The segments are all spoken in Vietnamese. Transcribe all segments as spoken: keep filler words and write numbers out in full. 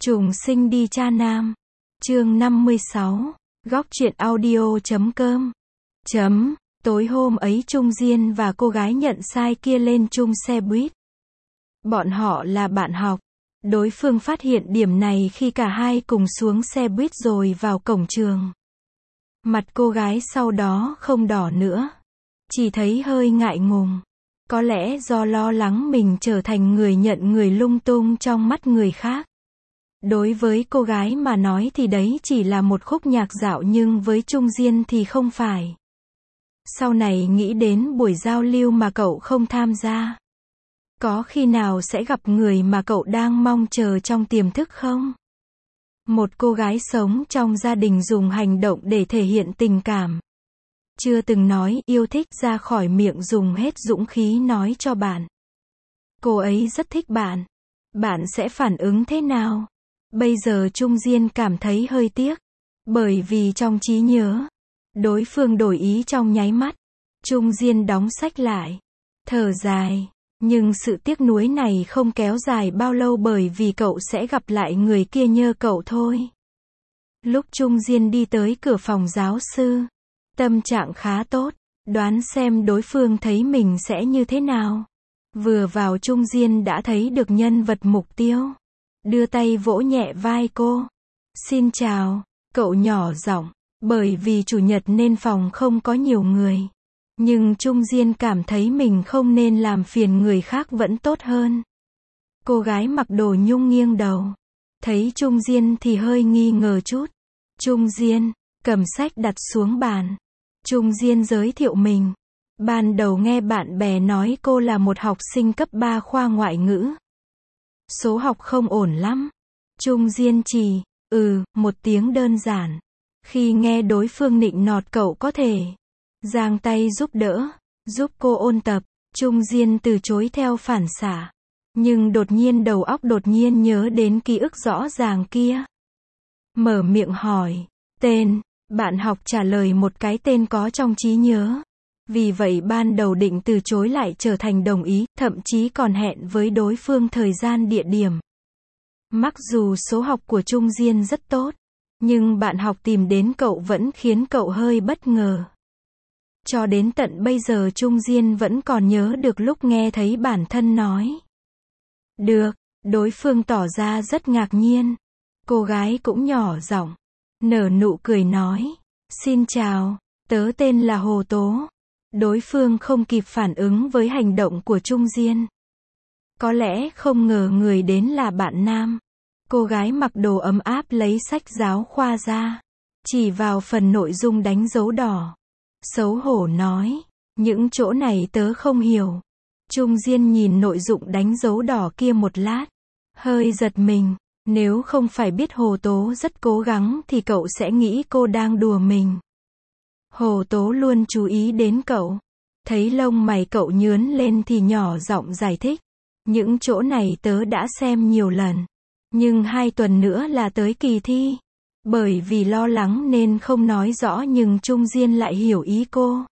Trùng sinh đi cha nam. Chương năm mươi sáu. Góc truyện audio chấm com. Chấm. Tối hôm ấy Trung Diên và cô gái nhận sai kia lên chung xe buýt. Bọn họ là bạn học. Đối phương phát hiện điểm này khi cả hai cùng xuống xe buýt rồi vào cổng trường. Mặt cô gái sau đó không đỏ nữa. Chỉ thấy hơi ngại ngùng. Có lẽ do lo lắng mình trở thành người nhận người lung tung trong mắt người khác. Đối với cô gái mà nói thì đấy chỉ là một khúc nhạc dạo, nhưng với Trung Diên thì không phải. Sau này nghĩ đến buổi giao lưu mà cậu không tham gia. Có khi nào sẽ gặp người mà cậu đang mong chờ trong tiềm thức không? Một cô gái sống trong gia đình dùng hành động để thể hiện tình cảm. Chưa từng nói yêu thích ra khỏi miệng, dùng hết dũng khí nói cho bạn. Cô ấy rất thích bạn. Bạn sẽ phản ứng thế nào? Bây giờ Trung Diên cảm thấy hơi tiếc. Bởi vì trong trí nhớ, đối phương đổi ý trong nháy mắt. Trung Diên đóng sách lại. Thở dài. Nhưng sự tiếc nuối này không kéo dài bao lâu, bởi vì cậu sẽ gặp lại người kia nhờ cậu thôi. Lúc Trung Diên đi tới cửa phòng giáo sư, tâm trạng khá tốt, đoán xem đối phương thấy mình sẽ như thế nào. Vừa vào Trung Diên đã thấy được nhân vật mục tiêu. Đưa tay vỗ nhẹ vai cô. Xin chào, cậu nhỏ giọng. Bởi vì chủ nhật nên phòng không có nhiều người. Nhưng Trung Diên cảm thấy mình không nên làm phiền người khác vẫn tốt hơn. Cô gái mặc đồ nhung nghiêng đầu. Thấy Trung Diên thì hơi nghi ngờ chút. Trung Diên, cầm sách đặt xuống bàn. Trung Diên giới thiệu mình. Ban đầu nghe bạn bè nói cô là một học sinh cấp ba khoa ngoại ngữ. Số học không ổn lắm. Trung Diên chỉ, ừ, một tiếng đơn giản. Khi nghe đối phương nịnh nọt, cậu có thể giang tay giúp đỡ, giúp cô ôn tập. Trung Diên từ chối theo phản xạ. Nhưng đột nhiên đầu óc đột nhiên nhớ đến ký ức rõ ràng kia. Mở miệng hỏi, tên, bạn học trả lời một cái tên có trong trí nhớ. Vì vậy ban đầu định từ chối lại trở thành đồng ý, thậm chí còn hẹn với đối phương thời gian địa điểm. Mặc dù số học của Trung Diên rất tốt, nhưng bạn học tìm đến cậu vẫn khiến cậu hơi bất ngờ. Cho đến tận bây giờ Trung Diên vẫn còn nhớ được lúc nghe thấy bản thân nói. Được, đối phương tỏ ra rất ngạc nhiên. Cô gái cũng nhỏ giọng, nở nụ cười nói, xin chào, tớ tên là Hồ Tố. Đối phương không kịp phản ứng với hành động của Trung Diên. Có lẽ không ngờ người đến là bạn nam. Cô gái mặc đồ ấm áp lấy sách giáo khoa ra, chỉ vào phần nội dung đánh dấu đỏ. Xấu hổ nói, những chỗ này tớ không hiểu. Trung Diên nhìn nội dung đánh dấu đỏ kia một lát, hơi giật mình. Nếu không phải biết Hồ Tố rất cố gắng thì cậu sẽ nghĩ cô đang đùa mình. Hồ Tố luôn chú ý đến cậu. Thấy lông mày cậu nhướn lên thì nhỏ giọng giải thích. Những chỗ này tớ đã xem nhiều lần. Nhưng hai tuần nữa là tới kỳ thi. Bởi vì lo lắng nên không nói rõ, nhưng Trung Diên lại hiểu ý cô.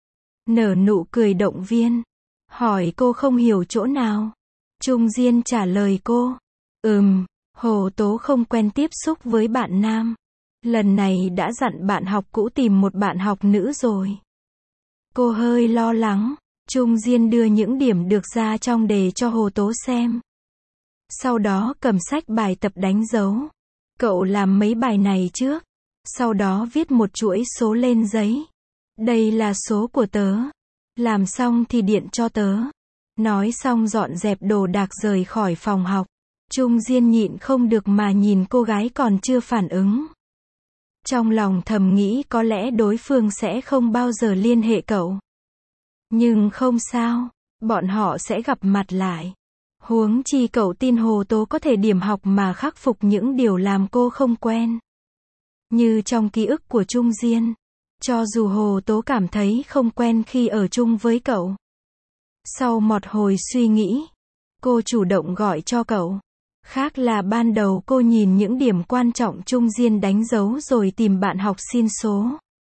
Nở nụ cười động viên. Hỏi cô không hiểu chỗ nào. Trung Diên trả lời cô. Ừm, Hồ Tố không quen tiếp xúc với bạn nam. Lần này đã dặn bạn học cũ tìm một bạn học nữ rồi. Cô hơi lo lắng. Trung Diên đưa những điểm được ra trong đề cho Hồ Tố xem. Sau đó cầm sách bài tập đánh dấu. Cậu làm mấy bài này trước. Sau đó viết một chuỗi số lên giấy. Đây là số của tớ. Làm xong thì điện cho tớ. Nói xong dọn dẹp đồ đạc rời khỏi phòng học. Trung Diên nhịn không được mà nhìn cô gái còn chưa phản ứng. Trong lòng thầm nghĩ có lẽ đối phương sẽ không bao giờ liên hệ cậu. Nhưng không sao, bọn họ sẽ gặp mặt lại. Huống chi cậu tin Hồ Tố có thể điểm học mà khắc phục những điều làm cô không quen. Như trong ký ức của Trung Diên, cho dù Hồ Tố cảm thấy không quen khi ở chung với cậu. Sau một hồi suy nghĩ, cô chủ động gọi cho cậu. Khác là ban đầu cô nhìn những điểm quan trọng Trung Diên đánh dấu rồi tìm bạn học xin số.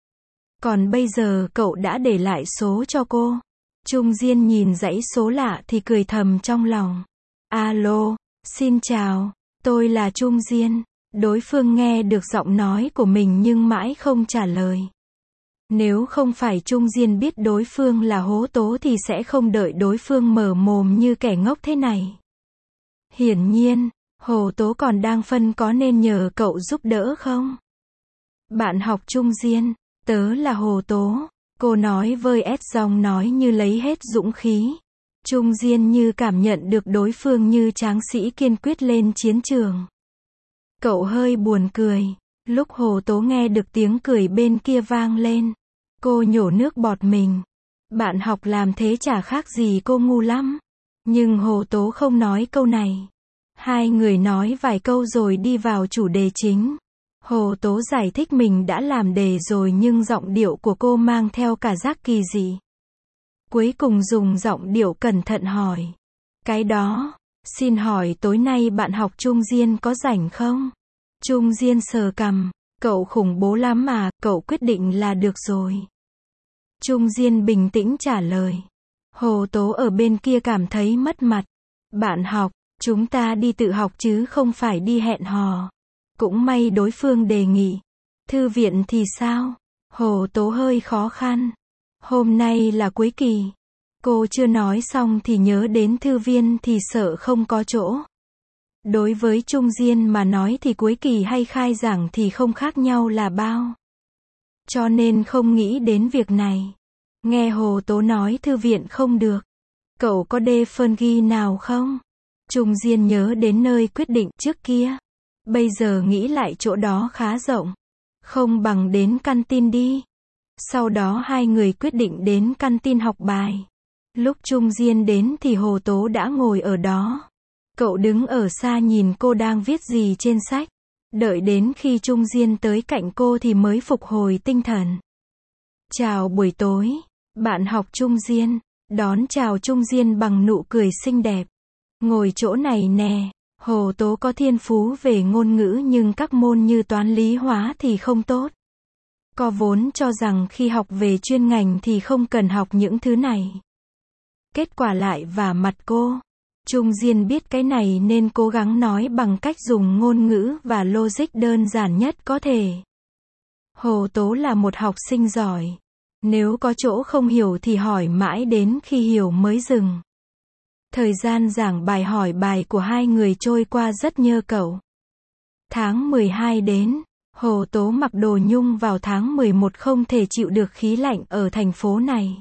Còn bây giờ cậu đã để lại số cho cô. Trung Diên nhìn dãy số lạ thì cười thầm trong lòng. Alo, xin chào, Tôi là Trung Diên. Đối phương nghe được giọng nói của mình nhưng mãi không trả lời. Nếu không phải Trung Diên biết đối phương là Hố Tố thì sẽ không đợi đối phương mở mồm như kẻ ngốc thế này. Hiển nhiên, Hồ Tố còn đang phân có nên nhờ cậu giúp đỡ không? Bạn học Trung Diên, tớ là Hồ Tố. Cô nói với ét giọng nói như lấy hết dũng khí. Trung Diên như cảm nhận được đối phương như tráng sĩ kiên quyết lên chiến trường. Cậu hơi buồn cười. Lúc Hồ Tố nghe được tiếng cười bên kia vang lên, cô nhổ nước bọt mình. Bạn học làm thế chả khác gì cô ngu lắm. Nhưng Hồ Tố không nói câu này. Hai người nói vài câu rồi đi vào chủ đề chính. Hồ Tố giải thích mình đã làm đề rồi nhưng giọng điệu của cô mang theo cả giác kỳ dị. Cuối cùng dùng giọng điệu cẩn thận hỏi. Cái đó, xin hỏi tối nay bạn học Trung Diên có rảnh không? Trung Diên sờ cằm. Cậu khủng bố lắm mà, cậu quyết định là được rồi. Trung Diên bình tĩnh trả lời. Hồ Tố ở bên kia cảm thấy mất mặt. Bạn học, chúng ta đi tự học chứ không phải đi hẹn hò. Cũng may đối phương đề nghị. Thư viện thì sao? Hồ Tố hơi khó khăn. Hôm nay là cuối kỳ. Cô chưa nói xong thì nhớ đến thư viên thì sợ không có chỗ. Đối với Trung Diên mà nói thì cuối kỳ hay khai giảng thì không khác nhau là bao. Cho nên không nghĩ đến việc này. Nghe Hồ Tố nói thư viện không được. Cậu có đê phân ghi nào không? Trung Diên nhớ đến nơi quyết định trước kia. Bây giờ nghĩ lại chỗ đó khá rộng. Không bằng đến căn tin đi. Sau đó hai người quyết định đến căn tin học bài. Lúc Trung Diên đến thì Hồ Tố đã ngồi ở đó. Cậu đứng ở xa nhìn cô đang viết gì trên sách. Đợi đến khi Trung Diên tới cạnh cô thì mới phục hồi tinh thần. Chào buổi tối, bạn học Trung Diên. Đón chào Trung Diên bằng nụ cười xinh đẹp. Ngồi chỗ này nè. Hồ Tố có thiên phú về ngôn ngữ nhưng các môn như toán lý hóa thì không tốt. Có vốn cho rằng khi học về chuyên ngành thì không cần học những thứ này. Kết quả lại vả mặt cô. Trung Diên biết cái này nên cố gắng nói bằng cách dùng ngôn ngữ và logic đơn giản nhất có thể. Hồ Tố là một học sinh giỏi. Nếu có chỗ không hiểu thì hỏi mãi đến khi hiểu mới dừng. Thời gian giảng bài hỏi bài của hai người trôi qua rất nhơ cậu. Tháng mười hai đến, Hồ Tố mặc đồ nhung vào tháng mười một không thể chịu được khí lạnh ở thành phố này.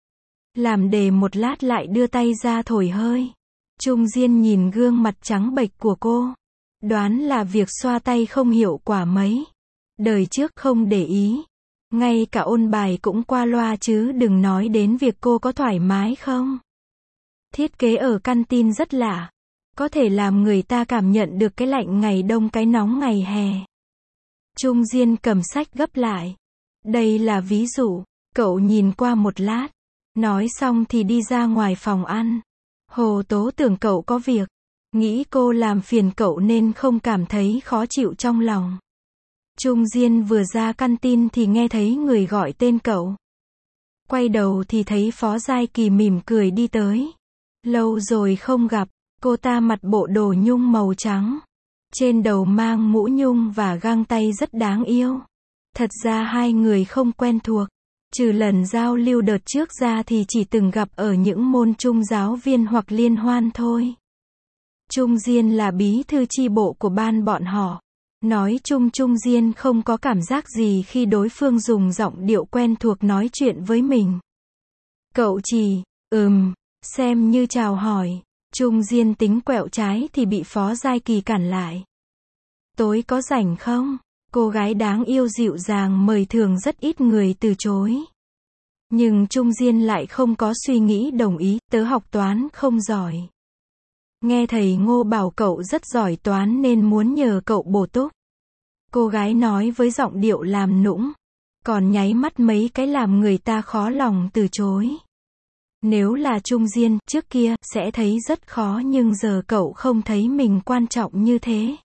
Làm đề một lát lại đưa tay ra thổi hơi. Trung Diên nhìn gương mặt trắng bệch của cô. Đoán là việc xoa tay không hiệu quả mấy. Đời trước không để ý. Ngay cả ôn bài cũng qua loa chứ đừng nói đến việc cô có thoải mái không. Thiết kế ở căn tin rất lạ. Có thể làm người ta cảm nhận được cái lạnh ngày đông cái nóng ngày hè. Trung Diên cầm sách gấp lại. Đây là ví dụ. Cậu nhìn qua một lát. Nói xong thì đi ra ngoài phòng ăn. Hồ Tố tưởng cậu có việc. Nghĩ cô làm phiền cậu nên không cảm thấy khó chịu trong lòng. Trung Diên vừa ra căn tin thì nghe thấy người gọi tên cậu. Quay đầu thì thấy Phó Giai Kỳ mỉm cười đi tới. Lâu rồi không gặp, cô ta mặc bộ đồ nhung màu trắng. Trên đầu mang mũ nhung và găng tay rất đáng yêu. Thật ra hai người không quen thuộc. Trừ lần giao lưu đợt trước ra thì chỉ từng gặp ở những môn chung giáo viên hoặc liên hoan thôi. Trung Diên là bí thư chi bộ của ban bọn họ. Nói chung Trung Diên không có cảm giác gì khi đối phương dùng giọng điệu quen thuộc nói chuyện với mình. Cậu chỉ, ừm, xem như chào hỏi. Trung Diên tính quẹo trái thì bị Phó Giai Kỳ cản lại. Tối có rảnh không? Cô gái đáng yêu dịu dàng mời thường rất ít người từ chối. Nhưng Trung Diên lại không có suy nghĩ đồng ý, tớ học toán không giỏi. Nghe thầy Ngô bảo cậu rất giỏi toán nên muốn nhờ cậu bổ túc. Cô gái nói với giọng điệu làm nũng. Còn nháy mắt mấy cái làm người ta khó lòng từ chối. Nếu là Trung Diên, trước kia, sẽ thấy rất khó nhưng giờ cậu không thấy mình quan trọng như thế.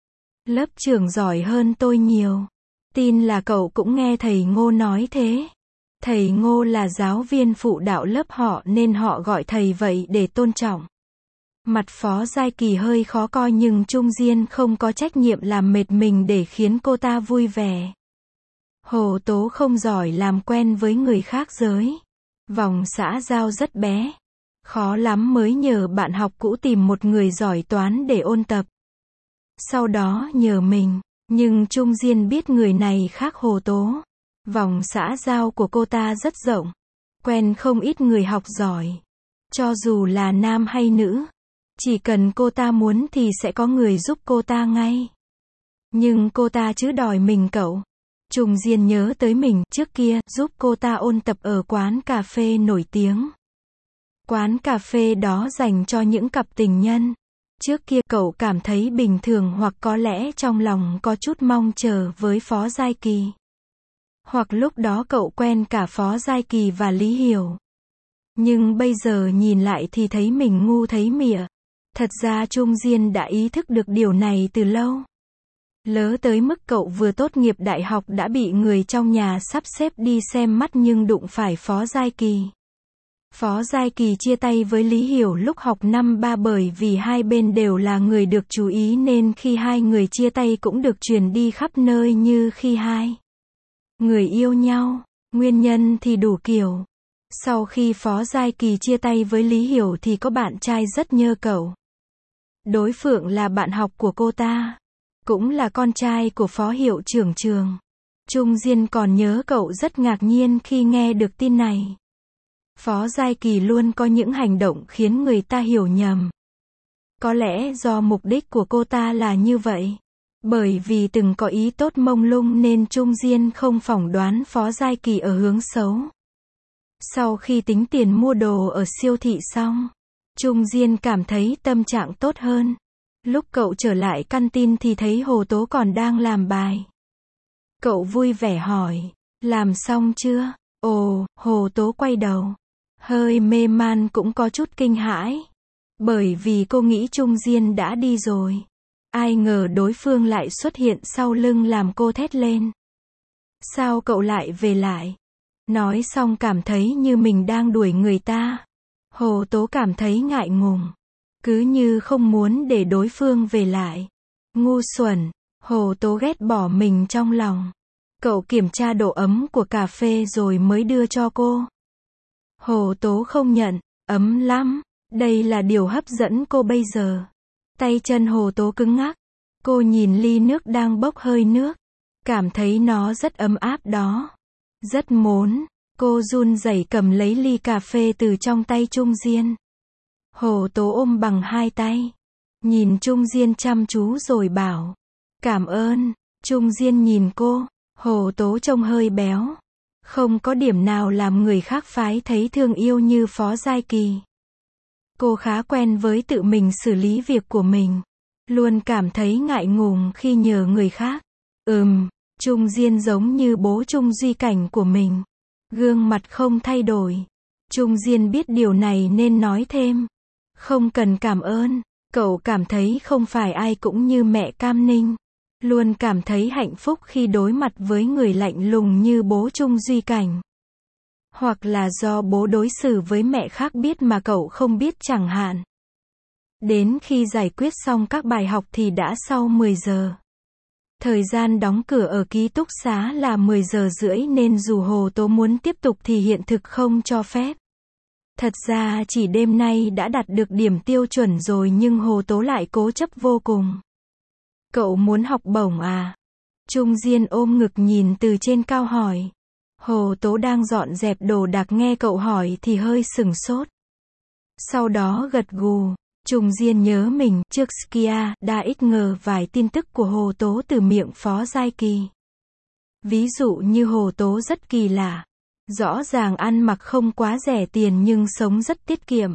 Lớp trưởng giỏi hơn tôi nhiều. Tin là cậu cũng nghe thầy Ngô nói thế. Thầy Ngô là giáo viên phụ đạo lớp họ nên họ gọi thầy vậy để tôn trọng. Mặt Phó Giai Kỳ hơi khó coi nhưng Trung Diên không có trách nhiệm làm mệt mình để khiến cô ta vui vẻ. Hồ Tố không giỏi làm quen với người khác giới. Vòng xã giao rất bé. Khó lắm mới nhờ bạn học cũ tìm một người giỏi toán để ôn tập. Sau đó nhờ mình. Nhưng Trung Diên biết người này khác Hồ Tố. Vòng xã giao của cô ta rất rộng. Quen không ít người học giỏi. Cho dù là nam hay nữ. Chỉ cần cô ta muốn thì sẽ có người giúp cô ta ngay. Nhưng cô ta chứ đòi mình cậu. Trung Diên nhớ tới mình trước kia giúp cô ta ôn tập ở quán cà phê nổi tiếng. Quán cà phê đó dành cho những cặp tình nhân. Trước kia cậu cảm thấy bình thường hoặc có lẽ trong lòng có chút mong chờ với Phó Giai Kỳ. Hoặc lúc đó cậu quen cả Phó Giai Kỳ và Lý Hiểu. Nhưng bây giờ nhìn lại thì thấy mình ngu thấy mịa. Thật ra Trung Diên đã ý thức được điều này từ lâu. Lớ tới mức cậu vừa tốt nghiệp đại học đã bị người trong nhà sắp xếp đi xem mắt nhưng đụng phải Phó Giai Kỳ. Phó Giai Kỳ chia tay với Lý Hiểu lúc học năm ba bởi vì hai bên đều là người được chú ý nên khi hai người chia tay cũng được truyền đi khắp nơi như khi hai người yêu nhau. Nguyên nhân thì đủ kiểu. Sau khi Phó Giai Kỳ chia tay với Lý Hiểu thì có bạn trai rất nhớ cậu. Đối phương là bạn học của cô ta. Cũng là con trai của Phó Hiệu trưởng trường. Trung Diên còn nhớ cậu rất ngạc nhiên khi nghe được tin này. Phó Giai Kỳ luôn có những hành động khiến người ta hiểu nhầm. Có lẽ do mục đích của cô ta là như vậy. Bởi vì từng có ý tốt mông lung nên Trung Diên không phỏng đoán Phó Giai Kỳ ở hướng xấu. Sau khi tính tiền mua đồ ở siêu thị xong, Trung Diên cảm thấy tâm trạng tốt hơn. Lúc cậu trở lại căn tin thì thấy Hồ Tố còn đang làm bài. Cậu vui vẻ hỏi, làm xong chưa? Ồ, Hồ Tố quay đầu. Hơi mê man cũng có chút kinh hãi. Bởi vì cô nghĩ Trung Diên đã đi rồi. Ai ngờ đối phương lại xuất hiện sau lưng làm cô thét lên. Sao cậu lại về lại? Nói xong cảm thấy như mình đang đuổi người ta. Hồ Tố cảm thấy ngại ngùng. Cứ như không muốn để đối phương về lại. Ngu xuẩn. Hồ Tố ghét bỏ mình trong lòng. Cậu kiểm tra độ ấm của cà phê rồi mới đưa cho cô. Hồ Tố không nhận. Ấm lắm. Đây là điều hấp dẫn cô bây giờ. Tay chân Hồ Tố cứng ngắc. Cô nhìn ly nước đang bốc hơi nước. Cảm thấy nó rất ấm áp đó. Rất muốn. Cô run rẩy cầm lấy ly cà phê từ trong tay Trung Diên. Hồ Tố ôm bằng hai tay. Nhìn Trung Diên chăm chú rồi bảo. Cảm ơn. Trung Diên nhìn cô. Hồ Tố trông hơi béo. Không có điểm nào làm người khác phái thấy thương yêu như Phó Giai Kỳ. Cô khá quen với tự mình xử lý việc của mình. Luôn cảm thấy ngại ngùng khi nhờ người khác. Ừm, Trung Diên giống như bố Trung Duy Cảnh của mình. Gương mặt không thay đổi. Trung Diên biết điều này nên nói thêm. Không cần cảm ơn. Cậu cảm thấy không phải ai cũng như mẹ Cam Ninh. Luôn cảm thấy hạnh phúc khi đối mặt với người lạnh lùng như bố Trung Duy Cảnh. Hoặc là do bố đối xử với mẹ khác biết mà cậu không biết chẳng hạn. Đến khi giải quyết xong các bài học thì đã sau mười giờ. Thời gian đóng cửa ở ký túc xá là mười giờ rưỡi nên dù Hồ Tố muốn tiếp tục thì hiện thực không cho phép. Thật ra chỉ đêm nay đã đạt được điểm tiêu chuẩn rồi nhưng Hồ Tố lại cố chấp vô cùng. Cậu muốn học bổng à? Trung Diên ôm ngực nhìn từ trên cao hỏi. Hồ Tố đang dọn dẹp đồ đạc nghe cậu hỏi thì hơi sửng sốt. Sau đó gật gù. Trung Diên nhớ mình trước Skia đã ít ngờ vài tin tức của Hồ Tố từ miệng Phó Giai Kỳ. Ví dụ như Hồ Tố rất kỳ lạ. Rõ ràng ăn mặc không quá rẻ tiền nhưng sống rất tiết kiệm.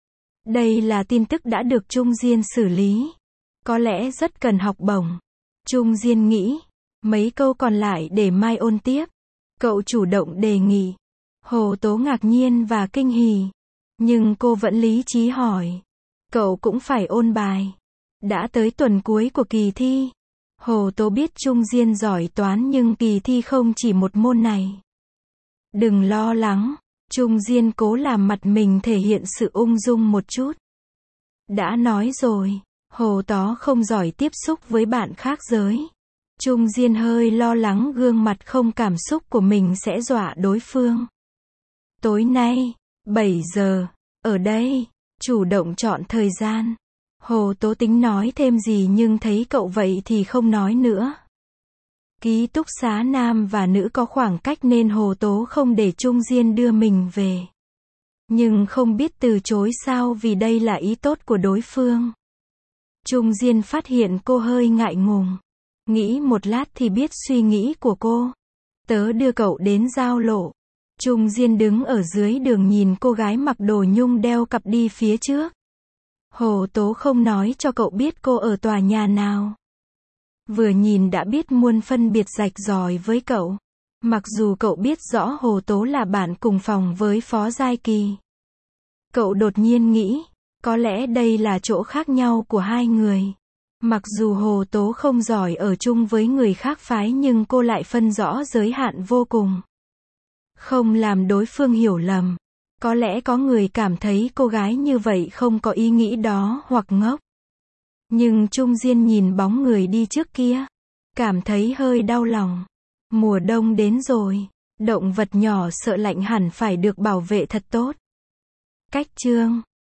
Đây là tin tức đã được Trung Diên xử lý. Có lẽ rất cần học bổng. Trung Diên nghĩ. Mấy câu còn lại để mai ôn tiếp. Cậu chủ động đề nghị. Hồ Tố ngạc nhiên và kinh hỉ. Nhưng cô vẫn lý trí hỏi. Cậu cũng phải ôn bài. Đã tới tuần cuối của kỳ thi. Hồ Tố biết Trung Diên giỏi toán nhưng kỳ thi không chỉ một môn này. Đừng lo lắng. Trung Diên cố làm mặt mình thể hiện sự ung dung một chút. Đã nói rồi, Hồ Tó không giỏi tiếp xúc với bạn khác giới. Trung Diên hơi lo lắng gương mặt không cảm xúc của mình sẽ dọa đối phương. Tối nay, bảy giờ, ở đây, chủ động chọn thời gian. Hồ Tố tính nói thêm gì nhưng thấy cậu vậy thì không nói nữa. Ký túc xá nam và nữ có khoảng cách nên Hồ Tố không để Trung Diên đưa mình về. Nhưng không biết từ chối sao vì đây là ý tốt của đối phương. Trung Diên phát hiện cô hơi ngại ngùng. Nghĩ một lát thì biết suy nghĩ của cô. Tớ đưa cậu đến giao lộ. Trung Diên đứng ở dưới đường nhìn cô gái mặc đồ nhung đeo cặp đi phía trước. Hồ Tố không nói cho cậu biết cô ở tòa nhà nào. Vừa nhìn đã biết muôn phân biệt rạch ròi với cậu. Mặc dù cậu biết rõ Hồ Tố là bạn cùng phòng với Phó Giai Kỳ. Cậu đột nhiên nghĩ, có lẽ đây là chỗ khác nhau của hai người. Mặc dù Hồ Tố không giỏi ở chung với người khác phái nhưng cô lại phân rõ giới hạn vô cùng. Không làm đối phương hiểu lầm. Có lẽ có người cảm thấy cô gái như vậy không có ý nghĩ đó hoặc ngốc. Nhưng Trung Diên nhìn bóng người đi trước kia. Cảm thấy hơi đau lòng. Mùa đông đến rồi. Động vật nhỏ sợ lạnh hẳn phải được bảo vệ thật tốt. Cách chương